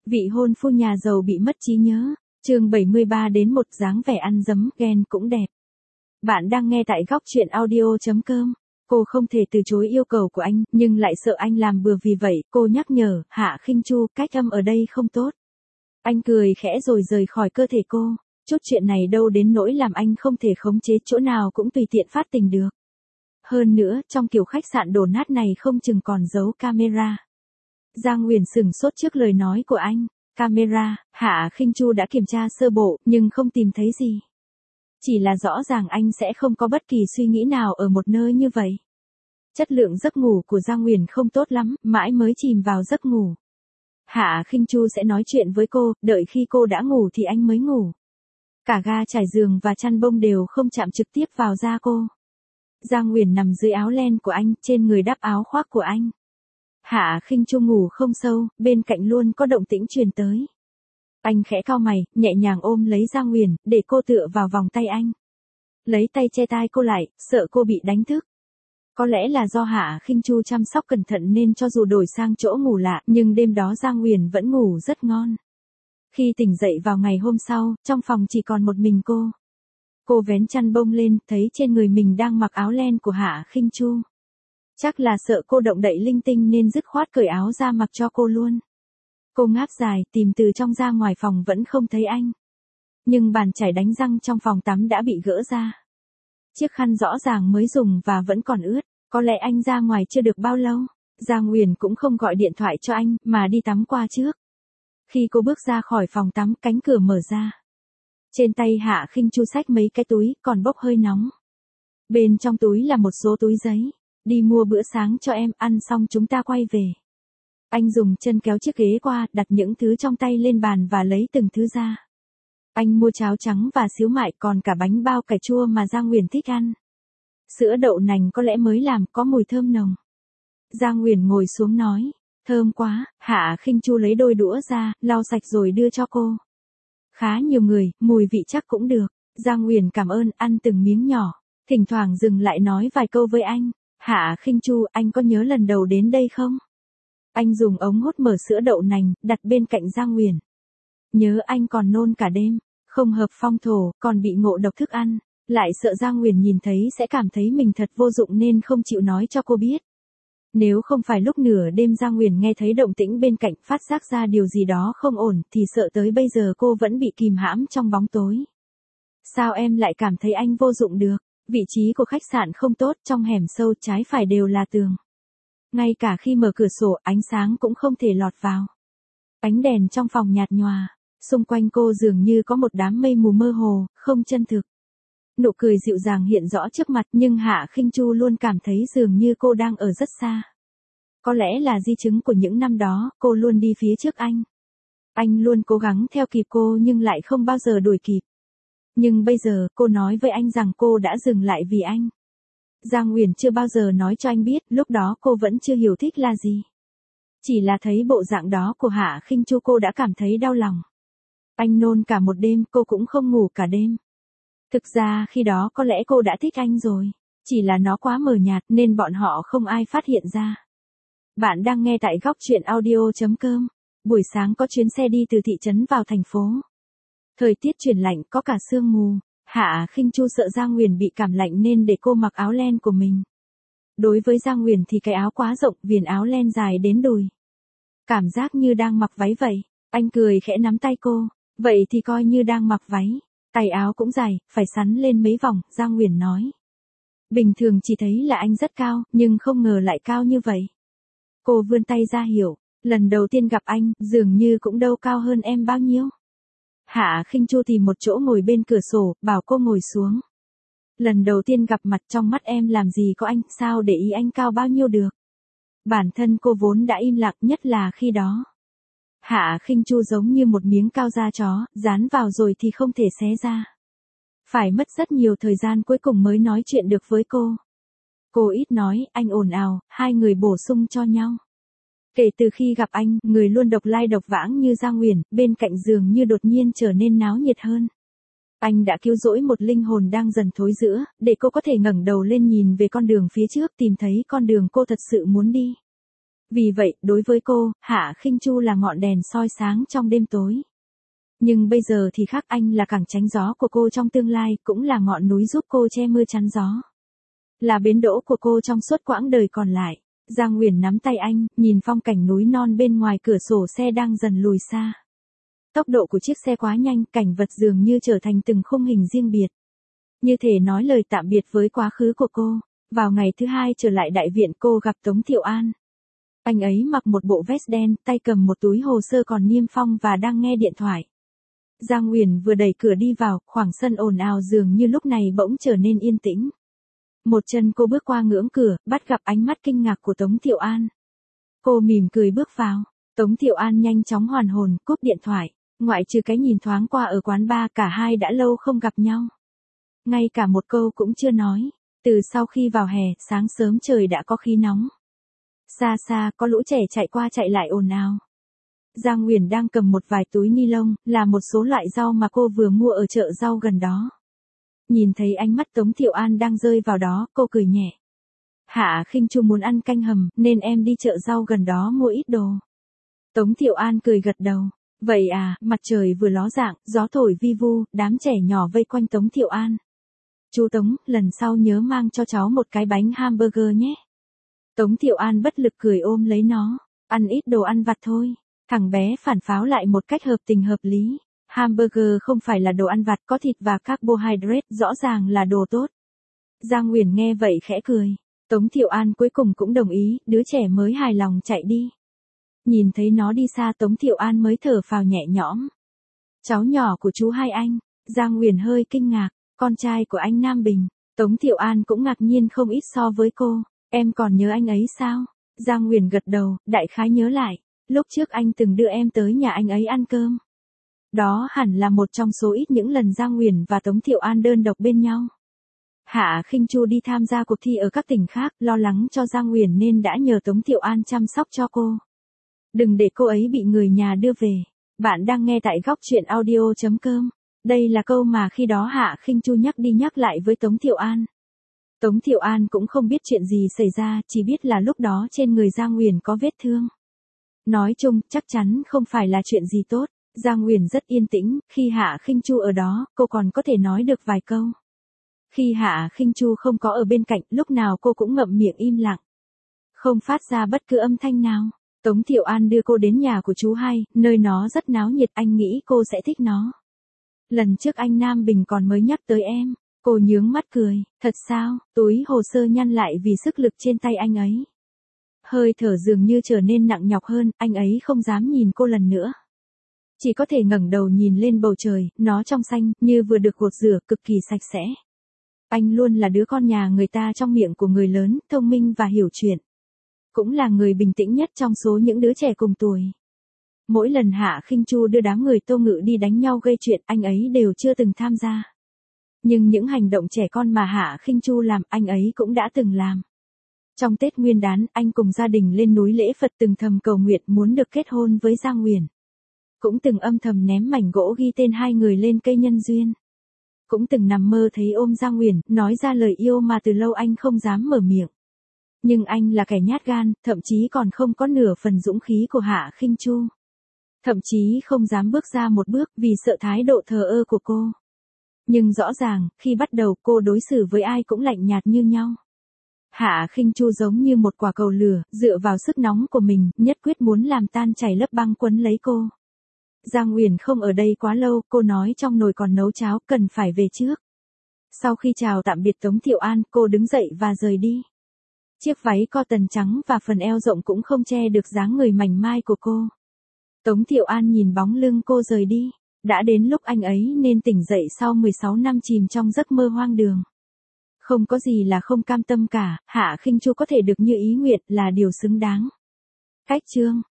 Vị hôn phu nhà giàu bị mất trí nhớ. Chương 73 đến một dáng vẻ ăn dấm, ghen cũng đẹp. Bạn đang nghe tại góc truyện audio.com. Cô không thể từ chối yêu cầu của anh, nhưng lại sợ anh làm bừa, vì vậy cô nhắc nhở. Hạ Khinh Chu, cách âm ở đây không tốt. Anh cười khẽ rồi rời khỏi cơ thể cô. Chút chuyện này đâu đến nỗi làm anh không thể khống chế, chỗ nào cũng tùy tiện phát tình được. Hơn nữa, trong kiểu khách sạn đổ nát này không chừng còn giấu camera. Giang Huyền sửng sốt trước lời nói của anh. Camera. Hạ Khinh Chu đã kiểm tra sơ bộ, nhưng không tìm thấy gì. Chỉ là rõ ràng anh sẽ không có bất kỳ suy nghĩ nào ở một nơi như vậy. Chất lượng giấc ngủ của Giang Huyền không tốt lắm, mãi mới chìm vào giấc ngủ. Hạ Khinh Chu sẽ nói chuyện với cô, đợi khi cô đã ngủ thì anh mới ngủ. Cả ga trải giường và chăn bông đều không chạm trực tiếp vào da cô. Giang Huyền nằm dưới áo len của anh, trên người đắp áo khoác của anh. Hạ Khinh Chu ngủ không sâu, bên cạnh luôn có động tĩnh truyền tới. Anh khẽ cau mày, nhẹ nhàng ôm lấy Giang Huyền, để cô tựa vào vòng tay anh. Lấy tay che tai cô lại, sợ cô bị đánh thức. Có lẽ là do Hạ Khinh Chu chăm sóc cẩn thận nên cho dù đổi sang chỗ ngủ lạ, nhưng đêm đó Giang Huyền vẫn ngủ rất ngon. Khi tỉnh dậy vào ngày hôm sau, trong phòng chỉ còn một mình cô. Cô vén chăn bông lên, thấy trên người mình đang mặc áo len của Hạ Khinh Chu. Chắc là sợ cô động đậy linh tinh nên dứt khoát cởi áo ra mặc cho cô luôn. Cô ngáp dài, tìm từ trong ra ngoài phòng vẫn không thấy anh. Nhưng bàn chải đánh răng trong phòng tắm đã bị gỡ ra. Chiếc khăn rõ ràng mới dùng và vẫn còn ướt, có lẽ anh ra ngoài chưa được bao lâu. Giang Huyền cũng không gọi điện thoại cho anh, mà đi tắm qua trước. Khi cô bước ra khỏi phòng tắm, cánh cửa mở ra. Trên tay Hạ Khinh Chu xách mấy cái túi, còn bốc hơi nóng. Bên trong túi là một số túi giấy. Đi mua bữa sáng cho em, ăn xong chúng ta quay về. Anh dùng chân kéo chiếc ghế qua, đặt những thứ trong tay lên bàn và lấy từng thứ ra. Anh mua cháo trắng và xíu mại, còn cả bánh bao cải chua mà Giang Huyền thích ăn. Sữa đậu nành có lẽ mới làm, có mùi thơm nồng. Giang Huyền ngồi xuống nói, thơm quá. Hạ Khinh Chu lấy đôi đũa ra, lau sạch rồi đưa cho cô. Khá nhiều người, mùi vị chắc cũng được. Giang Huyền cảm ơn, ăn từng miếng nhỏ. Thỉnh thoảng dừng lại nói vài câu với anh. Hạ Khinh Chu, anh có nhớ lần đầu đến đây không? Anh dùng ống hút mở sữa đậu nành, đặt bên cạnh Giang Huyền. Nhớ, anh còn nôn cả đêm, không hợp phong thổ, còn bị ngộ độc thức ăn. Lại sợ Giang Huyền nhìn thấy sẽ cảm thấy mình thật vô dụng nên không chịu nói cho cô biết. Nếu không phải lúc nửa đêm Giang Huyền nghe thấy động tĩnh bên cạnh, phát giác ra điều gì đó không ổn, thì sợ tới bây giờ cô vẫn bị kìm hãm trong bóng tối. Sao em lại cảm thấy anh vô dụng được? Vị trí của khách sạn không tốt, trong hẻm sâu, trái phải đều là tường. Ngay cả khi mở cửa sổ, ánh sáng cũng không thể lọt vào. Ánh đèn trong phòng nhạt nhòa, xung quanh cô dường như có một đám mây mù mơ hồ, không chân thực. Nụ cười dịu dàng hiện rõ trước mặt, nhưng Hạ Khinh Chu luôn cảm thấy dường như cô đang ở rất xa. Có lẽ là di chứng của những năm đó, cô luôn đi phía trước anh. Anh luôn cố gắng theo kịp cô nhưng lại không bao giờ đuổi kịp. Nhưng bây giờ, cô nói với anh rằng cô đã dừng lại vì anh. Giang Huyền chưa bao giờ nói cho anh biết, lúc đó cô vẫn chưa hiểu thích là gì. Chỉ là thấy bộ dạng đó của Hạ Khinh Chu cô đã cảm thấy đau lòng. Anh nôn cả một đêm, cô cũng không ngủ cả đêm. Thực ra khi đó có lẽ cô đã thích anh rồi. Chỉ là nó quá mờ nhạt nên bọn họ không ai phát hiện ra. Bạn đang nghe tại góc truyện audio.com. Buổi sáng có chuyến xe đi từ thị trấn vào thành phố. Thời tiết chuyển lạnh, có cả sương mù. Hạ Khinh Chu sợ Giang Huyền bị cảm lạnh nên để cô mặc áo len của mình. Đối với Giang Huyền thì cái áo quá rộng, viền áo len dài đến đùi. Cảm giác như đang mặc váy vậy. Anh cười khẽ nắm tay cô. Vậy thì coi như đang mặc váy. Tay áo cũng dài, phải sắn lên mấy vòng, Giang Huyền nói. Bình thường chỉ thấy là anh rất cao, nhưng không ngờ lại cao như vậy. Cô vươn tay ra hiểu. Lần đầu tiên gặp anh, dường như cũng đâu cao hơn em bao nhiêu. Hạ Khinh Chu tìm một chỗ ngồi bên cửa sổ, bảo cô ngồi xuống. Lần đầu tiên gặp mặt, trong mắt em làm gì có anh, sao để ý anh cao bao nhiêu được. Bản thân cô vốn đã im lặng, nhất là khi đó. Hạ Khinh Chu giống như một miếng cao da chó, dán vào rồi thì không thể xé ra. Phải mất rất nhiều thời gian cuối cùng mới nói chuyện được với cô. Cô ít nói, anh ồn ào, hai người bổ sung cho nhau. Kể từ khi gặp anh, người luôn độc lai độc vãng như Giang Huyền, bên cạnh giường như đột nhiên trở nên náo nhiệt hơn. Anh đã cứu rỗi một linh hồn đang dần thối rữa, để cô có thể ngẩng đầu lên nhìn về con đường phía trước, tìm thấy con đường cô thật sự muốn đi. Vì vậy, đối với cô, Hạ Khinh Chu là ngọn đèn soi sáng trong đêm tối. Nhưng bây giờ thì khác, anh là cẳng tránh gió của cô trong tương lai, cũng là ngọn núi giúp cô che mưa chắn gió. Là bến đỗ của cô trong suốt quãng đời còn lại. Giang Uyển nắm tay anh, nhìn phong cảnh núi non bên ngoài cửa sổ xe đang dần lùi xa. Tốc độ của chiếc xe quá nhanh, cảnh vật dường như trở thành từng khung hình riêng biệt. Như thể nói lời tạm biệt với quá khứ của cô. Vào ngày thứ hai trở lại đại viện, cô gặp Tống Thiệu An. Anh ấy mặc một bộ vest đen, tay cầm một túi hồ sơ còn niêm phong và đang nghe điện thoại. Giang Uyển vừa đẩy cửa đi vào, khoảng sân ồn ào dường như lúc này bỗng trở nên yên tĩnh. Một chân cô bước qua ngưỡng cửa, bắt gặp ánh mắt kinh ngạc của Tống Thiệu An. Cô mỉm cười bước vào. Tống Thiệu An nhanh chóng hoàn hồn, cúp điện thoại. Ngoại trừ cái nhìn thoáng qua ở quán bar, cả hai đã lâu không gặp nhau. Ngay cả một câu cũng chưa nói. Từ sau khi vào hè, sáng sớm trời đã có khí nóng. Xa xa, có lũ trẻ chạy qua chạy lại ồn ào. Giang Uyển đang cầm một vài túi ni lông, là một số loại rau mà cô vừa mua ở chợ rau gần đó. Nhìn thấy ánh mắt Tống Thiệu An đang rơi vào đó, cô cười nhẹ. Hạ Khinh Chu muốn ăn canh hầm, nên em đi chợ rau gần đó mua ít đồ. Tống Thiệu An cười gật đầu. Vậy à, mặt trời vừa ló dạng, gió thổi vi vu, đám trẻ nhỏ vây quanh Tống Thiệu An. Chú Tống, lần sau nhớ mang cho cháu một cái bánh hamburger nhé. Tống Thiệu An bất lực cười ôm lấy nó. Ăn ít đồ ăn vặt thôi. Thằng bé phản pháo lại một cách hợp tình hợp lý. Hamburger không phải là đồ ăn vặt, có thịt và carbohydrate, rõ ràng là đồ tốt. Giang Uyển nghe vậy khẽ cười. Tống Thiệu An cuối cùng cũng đồng ý, đứa trẻ mới hài lòng chạy đi. Nhìn thấy nó đi xa, Tống Thiệu An mới thở phào nhẹ nhõm. Cháu nhỏ của chú hai anh. Giang Uyển hơi kinh ngạc. Con trai của anh Nam Bình. Tống Thiệu An cũng ngạc nhiên không ít so với cô. Em còn nhớ anh ấy sao? Giang Uyển gật đầu, đại khái nhớ lại. Lúc trước anh từng đưa em tới nhà anh ấy ăn cơm. Đó hẳn là một trong số ít những lần Giang Uyển và Tống Thiệu An đơn độc bên nhau. Hạ Khinh Chu đi tham gia cuộc thi ở các tỉnh khác, lo lắng cho Giang Uyển nên đã nhờ Tống Thiệu An chăm sóc cho cô. Đừng để cô ấy bị người nhà đưa về. Bạn đang nghe tại góc truyện audio.com. Đây là câu mà khi đó Hạ Khinh Chu nhắc đi nhắc lại với Tống Thiệu An. Tống Thiệu An cũng không biết chuyện gì xảy ra, chỉ biết là lúc đó trên người Giang Uyển có vết thương. Nói chung, chắc chắn không phải là chuyện gì tốt. Giang Uyển rất yên tĩnh, khi Hạ Khinh Chu ở đó, cô còn có thể nói được vài câu. Khi Hạ Khinh Chu không có ở bên cạnh, lúc nào cô cũng ngậm miệng im lặng. Không phát ra bất cứ âm thanh nào. Tống Thiệu An đưa cô đến nhà của chú hai, nơi nó rất náo nhiệt, anh nghĩ cô sẽ thích nó. Lần trước anh Nam Bình còn mới nhắc tới em. Cô nhướng mắt cười. Thật sao? Túi hồ sơ nhăn lại vì sức lực trên tay anh ấy. Hơi thở dường như trở nên nặng nhọc hơn, anh ấy không dám nhìn cô lần nữa. Chỉ có thể ngẩng đầu nhìn lên bầu trời, nó trong xanh, như vừa được gột rửa, cực kỳ sạch sẽ. Anh luôn là đứa con nhà người ta trong miệng của người lớn, thông minh và hiểu chuyện. Cũng là người bình tĩnh nhất trong số những đứa trẻ cùng tuổi. Mỗi lần Hạ Khinh Chu đưa đám người Tô Ngự đi đánh nhau gây chuyện, anh ấy đều chưa từng tham gia. Nhưng những hành động trẻ con mà Hạ Khinh Chu làm, anh ấy cũng đã từng làm. Trong Tết Nguyên đán, anh cùng gia đình lên núi lễ Phật, từng thầm cầu nguyện muốn được kết hôn với Giang Uyển. Cũng từng âm thầm ném mảnh gỗ ghi tên hai người lên cây nhân duyên. Cũng từng nằm mơ thấy ôm Giang Uyển, nói ra lời yêu mà từ lâu anh không dám mở miệng. Nhưng anh là kẻ nhát gan, thậm chí còn không có nửa phần dũng khí của Hạ Khinh Chu. Thậm chí không dám bước ra một bước vì sợ thái độ thờ ơ của cô. Nhưng rõ ràng, khi bắt đầu cô đối xử với ai cũng lạnh nhạt như nhau. Hạ Khinh Chu giống như một quả cầu lửa, dựa vào sức nóng của mình, nhất quyết muốn làm tan chảy lớp băng quấn lấy cô. Giang Uyển không ở đây quá lâu, cô nói trong nồi còn nấu cháo, cần phải về trước. Sau khi chào tạm biệt Tống Thiệu An, cô đứng dậy và rời đi. Chiếc váy cotton trắng và phần eo rộng cũng không che được dáng người mảnh mai của cô. Tống Thiệu An nhìn bóng lưng cô rời đi. Đã đến lúc anh ấy nên tỉnh dậy sau 16 năm chìm trong giấc mơ hoang đường. Không có gì là không cam tâm cả, Hạ Khinh Chu có thể được như ý nguyện là điều xứng đáng. Cách chương